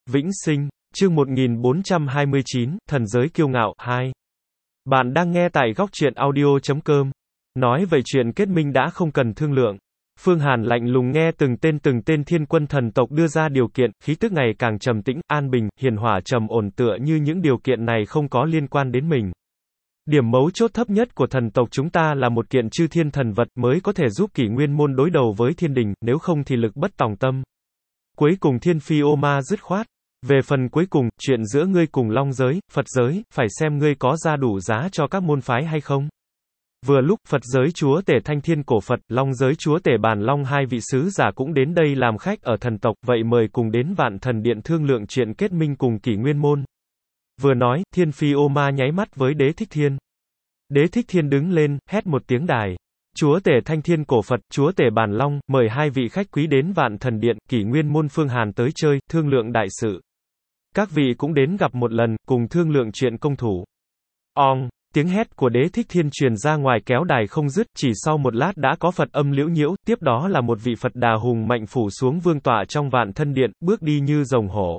Vĩnh sinh, chương 1429, thần giới kiêu ngạo, 2. Bạn đang nghe tại góc truyện audio.com. Nói vậy chuyện kết minh đã không cần thương lượng. Phương Hàn lạnh lùng nghe từng tên thiên quân thần tộc đưa ra điều kiện, khí tức ngày càng trầm tĩnh, an bình, hiền hòa trầm ổn tựa như những điều kiện này không có liên quan đến mình. Điểm mấu chốt thấp nhất của thần tộc chúng ta là một kiện chư thiên thần vật mới có thể giúp kỷ nguyên môn đối đầu với thiên đình, nếu không thì lực bất tòng tâm. Cuối cùng Thiên Phi Ô Ma dứt khoát. Về phần cuối cùng, chuyện giữa ngươi cùng Long giới, Phật giới, phải xem ngươi có ra đủ giá cho các môn phái hay không. Vừa lúc, Phật giới chúa tể Thanh Thiên Cổ Phật, Long giới chúa tể Bàn Long hai vị sứ giả cũng đến đây làm khách ở thần tộc, vậy mời cùng đến Vạn Thần Điện thương lượng chuyện kết minh cùng kỷ nguyên môn. Vừa nói, Thiên Phi Ô Ma nháy mắt với Đế Thích Thiên. Đế Thích Thiên đứng lên, hét một tiếng đài. Chúa tể Thanh Thiên Cổ Phật, chúa tể Bàn Long, mời hai vị khách quý đến Vạn Thần Điện, kỷ nguyên môn Phương Hàn tới chơi, thương lượng đại sự. Các vị cũng đến gặp một lần, cùng thương lượng chuyện công thủ. Ong, tiếng hét của Đế Thích Thiên truyền ra ngoài kéo đài không dứt, chỉ sau một lát đã có Phật âm liễu nhiễu, tiếp đó là một vị Phật đà hùng mạnh phủ xuống vương tọa trong Vạn Thân Điện, bước đi như rồng hổ.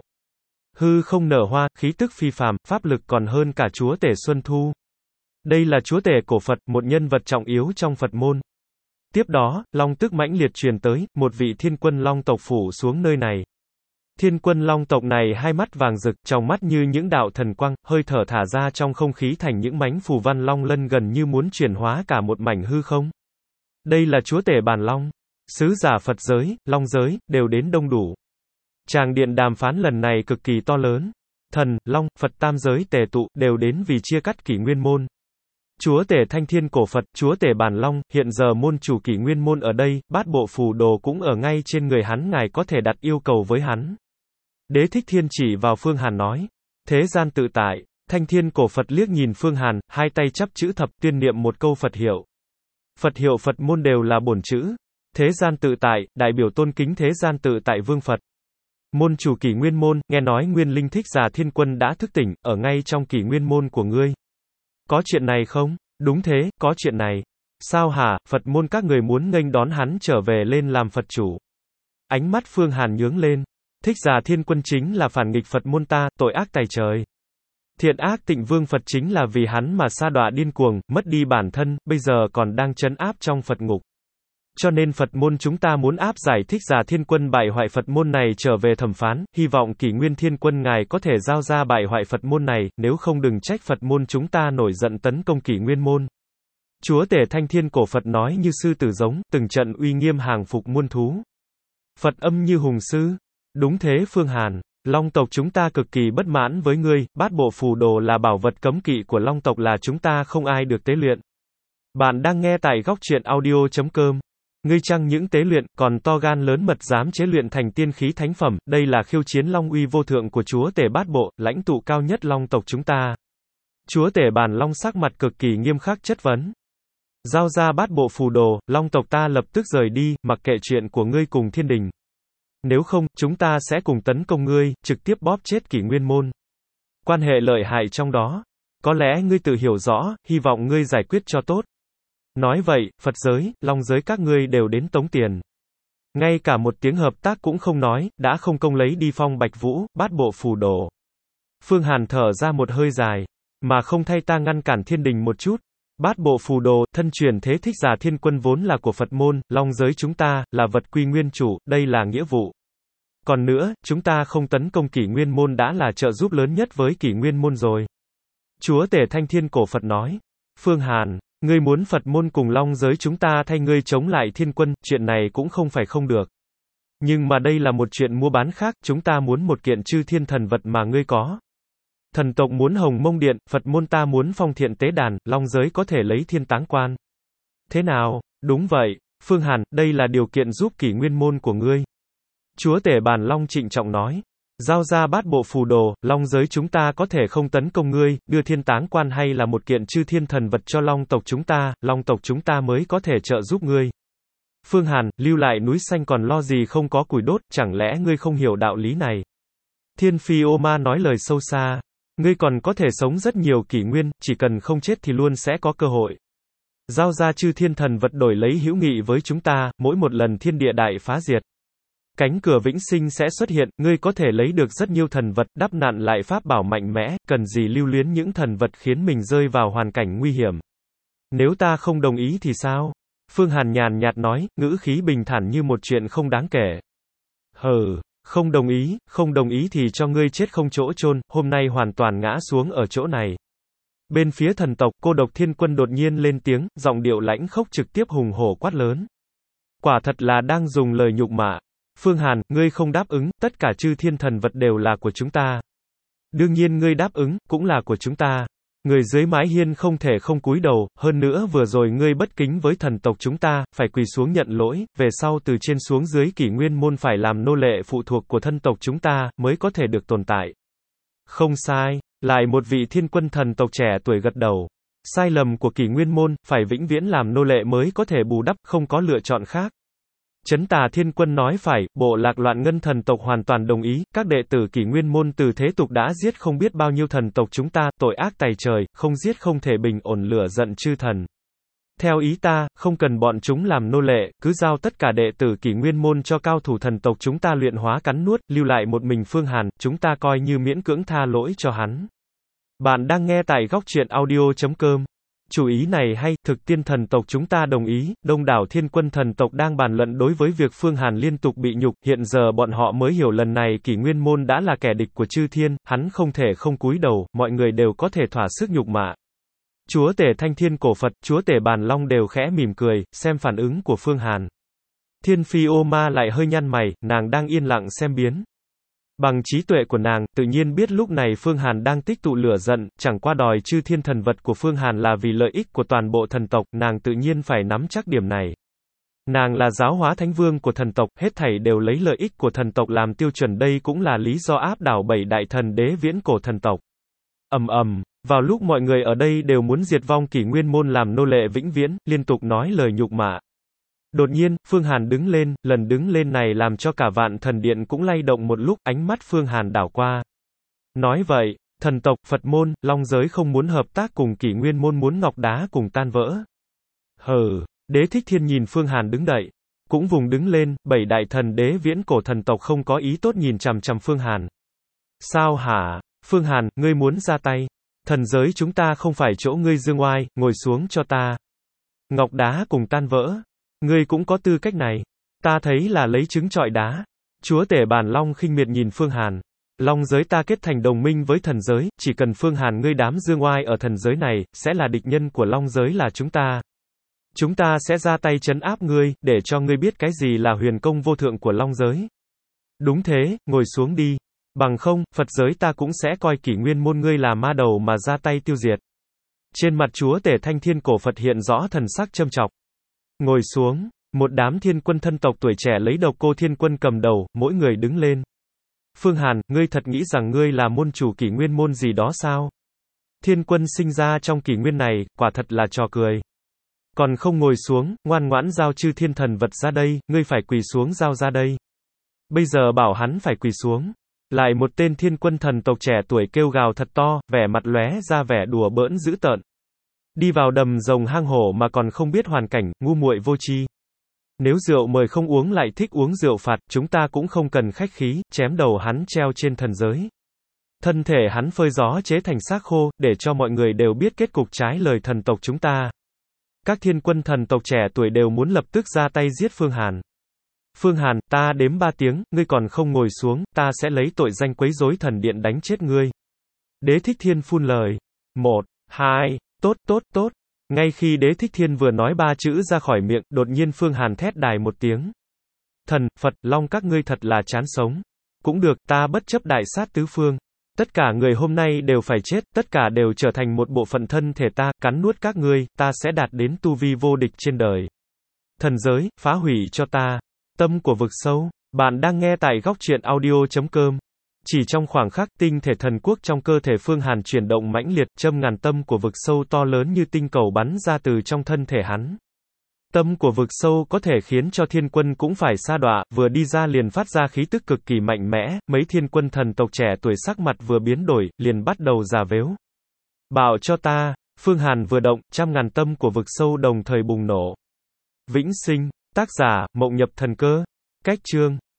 Hư không nở hoa, khí tức phi phàm, pháp lực còn hơn cả chúa tể Xuân Thu. Đây là chúa tể cổ Phật, một nhân vật trọng yếu trong Phật môn. Tiếp đó, long tức mãnh liệt truyền tới, một vị thiên quân long tộc phủ xuống nơi này. Thiên quân long tộc này hai mắt vàng rực, trong mắt như những đạo thần quang, hơi thở thả ra trong không khí thành những mánh phù văn long lân gần như muốn chuyển hóa cả một mảnh hư không. Đây là chúa tể Bàn Long. Sứ giả Phật giới, Long giới, đều đến đông đủ. Tràng điện đàm phán lần này cực kỳ to lớn. Thần, Long, Phật tam giới tề tụ, đều đến vì chia cắt kỷ nguyên môn. Chúa tể Thanh Thiên Cổ Phật, chúa tể Bàn Long, hiện giờ môn chủ kỷ nguyên môn ở đây, bát bộ phù đồ cũng ở ngay trên người hắn, ngài có thể đặt yêu cầu với hắn. Đế Thích Thiên chỉ vào Phương Hàn nói. Thế gian tự tại. Thanh Thiên Cổ Phật liếc nhìn Phương Hàn, hai tay chắp chữ thập, tuyên niệm một câu Phật hiệu. Phật hiệu Phật môn đều là bổn chữ. Thế gian tự tại, đại biểu tôn kính thế gian tự tại vương Phật. Môn chủ kỷ nguyên môn, nghe nói Nguyên Linh Thích Giả Thiên Quân đã thức tỉnh, ở ngay trong kỷ nguyên môn của ngươi. Có chuyện này không? Đúng thế, có chuyện này. Sao hả, Phật môn các người muốn nghênh đón hắn trở về lên làm Phật chủ. Ánh mắt Phương Hàn nhướng lên. Thích Giả Thiên Quân chính là phản nghịch Phật môn ta, tội ác tày trời. Thiện ác Tịnh Vương Phật chính là vì hắn mà sa đọa điên cuồng, mất đi bản thân, bây giờ còn đang trấn áp trong Phật ngục. Cho nên Phật môn chúng ta muốn áp giải Thích Giả Thiên Quân bại hoại Phật môn này trở về thẩm phán, hy vọng Kỷ Nguyên Thiên Quân ngài có thể giao ra bại hoại Phật môn này, nếu không đừng trách Phật môn chúng ta nổi giận tấn công Kỷ Nguyên môn. Chúa tể Thanh Thiên Cổ Phật nói như sư tử giống, từng trận uy nghiêm hàng phục muôn thú. Phật âm như hùng sư. Đúng thế Phương Hàn, Long tộc chúng ta cực kỳ bất mãn với ngươi, bát bộ phù đồ là bảo vật cấm kỵ của Long tộc là chúng ta không ai được tế luyện. Bạn đang nghe tại góc truyện audio.com. Ngươi chăng những tế luyện, còn to gan lớn mật dám chế luyện thành tiên khí thánh phẩm, đây là khiêu chiến long uy vô thượng của chúa tể bát bộ, lãnh tụ cao nhất Long tộc chúng ta. Chúa tể Bàn Long sắc mặt cực kỳ nghiêm khắc chất vấn. Giao ra bát bộ phù đồ, Long tộc ta lập tức rời đi, mặc kệ chuyện của ngươi cùng thiên đình. Nếu không, chúng ta sẽ cùng tấn công ngươi, trực tiếp bóp chết kỷ nguyên môn. Quan hệ lợi hại trong đó. Có lẽ ngươi tự hiểu rõ, hy vọng ngươi giải quyết cho tốt. Nói vậy, Phật giới, Long giới các ngươi đều đến tống tiền. Ngay cả một tiếng hợp tác cũng không nói, đã không công lấy đi phong Bạch Vũ, bát bộ phù đồ. Phương Hàn thở ra một hơi dài. Mà không thay ta ngăn cản thiên đình một chút. Bát bộ phù đồ, thân truyền thế Thích Giả Thiên Quân vốn là của Phật môn, Long giới chúng ta, là vật quy nguyên chủ, đây là nghĩa vụ. Còn nữa, chúng ta không tấn công kỷ nguyên môn đã là trợ giúp lớn nhất với kỷ nguyên môn rồi. Chúa tể Thanh Thiên Cổ Phật nói. Phương Hàn, ngươi muốn Phật môn cùng Long giới chúng ta thay ngươi chống lại thiên quân, chuyện này cũng không phải không được. Nhưng mà đây là một chuyện mua bán khác, chúng ta muốn một kiện chư thiên thần vật mà ngươi có. Thần tộc muốn Hồng Mông Điện, Phật môn ta muốn Phong Thiện Tế Đàn, Long giới có thể lấy Thiên Táng Quan. Thế nào? Đúng vậy, Phương Hàn, đây là điều kiện giúp kỷ nguyên môn của ngươi. Chúa tể Bàn Long trịnh trọng nói. Giao ra bát bộ phù đồ, Long giới chúng ta có thể không tấn công ngươi, đưa Thiên Táng Quan hay là một kiện chư thiên thần vật cho Long tộc chúng ta, Long tộc chúng ta mới có thể trợ giúp ngươi. Phương Hàn, lưu lại núi xanh còn lo gì không có củi đốt, chẳng lẽ ngươi không hiểu đạo lý này? Thiên Phi Ô Ma nói lời sâu xa. Ngươi còn có thể sống rất nhiều kỷ nguyên, chỉ cần không chết thì luôn sẽ có cơ hội. Giao ra chư thiên thần vật đổi lấy hữu nghị với chúng ta, mỗi một lần thiên địa đại phá diệt. Cánh cửa vĩnh sinh sẽ xuất hiện, ngươi có thể lấy được rất nhiều thần vật, đắp nặn lại pháp bảo mạnh mẽ, cần gì lưu luyến những thần vật khiến mình rơi vào hoàn cảnh nguy hiểm. Nếu ta không đồng ý thì sao? Phương Hàn nhàn nhạt nói, ngữ khí bình thản như một chuyện không đáng kể. Hừ, không đồng ý thì cho ngươi chết không chỗ chôn, hôm nay hoàn toàn ngã xuống ở chỗ này. Bên phía thần tộc, Cô Độc Thiên Quân đột nhiên lên tiếng, giọng điệu lãnh khốc trực tiếp hùng hổ quát lớn. Quả thật là đang dùng lời nhục mạ. Phương Hàn, ngươi không đáp ứng, tất cả chư thiên thần vật đều là của chúng ta. Đương nhiên ngươi đáp ứng, cũng là của chúng ta. Người dưới mái hiên không thể không cúi đầu, hơn nữa vừa rồi ngươi bất kính với thần tộc chúng ta, phải quỳ xuống nhận lỗi, về sau từ trên xuống dưới Kỷ Nguyên môn phải làm nô lệ phụ thuộc của thân tộc chúng ta, mới có thể được tồn tại. Không sai, lại một vị thiên quân thần tộc trẻ tuổi gật đầu. Sai lầm của Kỷ Nguyên môn, phải vĩnh viễn làm nô lệ mới có thể bù đắp, không có lựa chọn khác. Chấn Tà Thiên Quân nói phải, bộ lạc Loạn Ngân thần tộc hoàn toàn đồng ý, các đệ tử Kỷ Nguyên môn từ thế tục đã giết không biết bao nhiêu thần tộc chúng ta, tội ác tày trời, không giết không thể bình ổn lửa giận chư thần. Theo ý ta, không cần bọn chúng làm nô lệ, cứ giao tất cả đệ tử Kỷ Nguyên môn cho cao thủ thần tộc chúng ta luyện hóa cắn nuốt, lưu lại một mình Phương Hàn, chúng ta coi như miễn cưỡng tha lỗi cho hắn. Bạn đang nghe tại góc truyện audio.com. Chủ ý này hay, thực tiên thần tộc chúng ta đồng ý, đông đảo thiên quân thần tộc đang bàn luận đối với việc Phương Hàn liên tục bị nhục, hiện giờ bọn họ mới hiểu lần này Kỷ Nguyên môn đã là kẻ địch của chư thiên, hắn không thể không cúi đầu, mọi người đều có thể thỏa sức nhục mạ. Chúa tể Thanh Thiên Cổ Phật, chúa tể Bàn Long đều khẽ mỉm cười, xem phản ứng của Phương Hàn. Thiên Phi Ô Ma lại hơi nhăn mày, nàng đang yên lặng xem biến. Bằng trí tuệ của nàng, tự nhiên biết lúc này Phương Hàn đang tích tụ lửa giận, chẳng qua đòi chư thiên thần vật của Phương Hàn là vì lợi ích của toàn bộ thần tộc, nàng tự nhiên phải nắm chắc điểm này. Nàng là giáo hóa thánh vương của thần tộc, hết thảy đều lấy lợi ích của thần tộc làm tiêu chuẩn, đây cũng là lý do áp đảo 7 đại thần đế viễn cổ thần tộc. Vào lúc mọi người ở đây đều muốn diệt vong Kỷ Nguyên môn làm nô lệ vĩnh viễn, liên tục nói lời nhục mạ. Đột nhiên, Phương Hàn đứng lên, lần đứng lên này làm cho cả Vạn Thần Điện cũng lay động một lúc, ánh mắt Phương Hàn đảo qua. Nói vậy, thần tộc, Phật môn, Long giới không muốn hợp tác cùng Kỷ Nguyên môn, muốn ngọc đá cùng tan vỡ. Hừ, Đế Thích Thiên nhìn Phương Hàn đứng đậy, cũng vùng đứng lên, 7 đại thần đế viễn cổ thần tộc không có ý tốt nhìn chằm chằm Phương Hàn. Sao hả? Phương Hàn, ngươi muốn ra tay? Thần giới chúng ta không phải chỗ ngươi dương oai, ngồi xuống cho ta. Ngọc đá cùng tan vỡ. Ngươi cũng có tư cách này. Ta thấy là lấy trứng trọi đá. Chúa tể Bàn Long khinh miệt nhìn Phương Hàn. Long giới ta kết thành đồng minh với thần giới, chỉ cần Phương Hàn ngươi đám dương oai ở thần giới này, sẽ là địch nhân của Long giới là chúng ta. Chúng ta sẽ ra tay trấn áp ngươi, để cho ngươi biết cái gì là huyền công vô thượng của Long giới. Đúng thế, ngồi xuống đi. Bằng không, Phật giới ta cũng sẽ coi Kỷ Nguyên môn ngươi là ma đầu mà ra tay tiêu diệt. Trên mặt chúa tể Thanh Thiên Cổ Phật hiện rõ thần sắc châm chọc. Ngồi xuống, một đám thiên quân thân tộc tuổi trẻ lấy Độc Cô Thiên Quân cầm đầu, mỗi người đứng lên. Phương Hàn, ngươi thật nghĩ rằng ngươi là môn chủ Kỷ Nguyên môn gì đó sao? Thiên quân sinh ra trong kỷ nguyên này, quả thật là trò cười. Còn không ngồi xuống, ngoan ngoãn giao chư thiên thần vật ra đây, ngươi phải quỳ xuống giao ra đây. Bây giờ bảo hắn phải quỳ xuống. Lại một tên thiên quân thần tộc trẻ tuổi kêu gào thật to, vẻ mặt lóe ra vẻ đùa bỡn dữ tợn. Đi vào đầm rồng hang hổ mà còn không biết hoàn cảnh, ngu muội vô tri. Nếu rượu mời không uống lại thích uống rượu phạt, chúng ta cũng không cần khách khí, chém đầu hắn treo trên thần giới. Thân thể hắn phơi gió chế thành xác khô, để cho mọi người đều biết kết cục trái lời thần tộc chúng ta. Các thiên quân thần tộc trẻ tuổi đều muốn lập tức ra tay giết Phương Hàn. Phương Hàn, ta đếm 3 tiếng, ngươi còn không ngồi xuống, ta sẽ lấy tội danh quấy rối thần điện đánh chết ngươi. Đế Thích Thiên phun lời. 1, 2, tốt. Ngay khi Đế Thích Thiên vừa nói 3 chữ ra khỏi miệng, đột nhiên Phương Hàn thét đài một tiếng. Thần, Phật, Long các ngươi thật là chán sống. Cũng được, ta bất chấp đại sát tứ phương. Tất cả người hôm nay đều phải chết, tất cả đều trở thành một bộ phận thân thể ta, cắn nuốt các ngươi, ta sẽ đạt đến tu vi vô địch trên đời. Thần giới, phá hủy cho ta. Tâm của vực sâu. Bạn đang nghe tại góc truyện audio.com. Chỉ trong khoảng khắc, tinh thể thần quốc trong cơ thể Phương Hàn chuyển động mãnh liệt, châm ngàn tâm của vực sâu to lớn như tinh cầu bắn ra từ trong thân thể hắn. Tâm của vực sâu có thể khiến cho thiên quân cũng phải sa đọa, vừa đi ra liền phát ra khí tức cực kỳ mạnh mẽ, mấy thiên quân thần tộc trẻ tuổi sắc mặt vừa biến đổi, liền bắt đầu già vếu. Bảo cho ta, Phương Hàn vừa động, trăm ngàn tâm của vực sâu đồng thời bùng nổ. Vĩnh sinh, tác giả, Mộng Nhập Thần Cơ. Cách chương.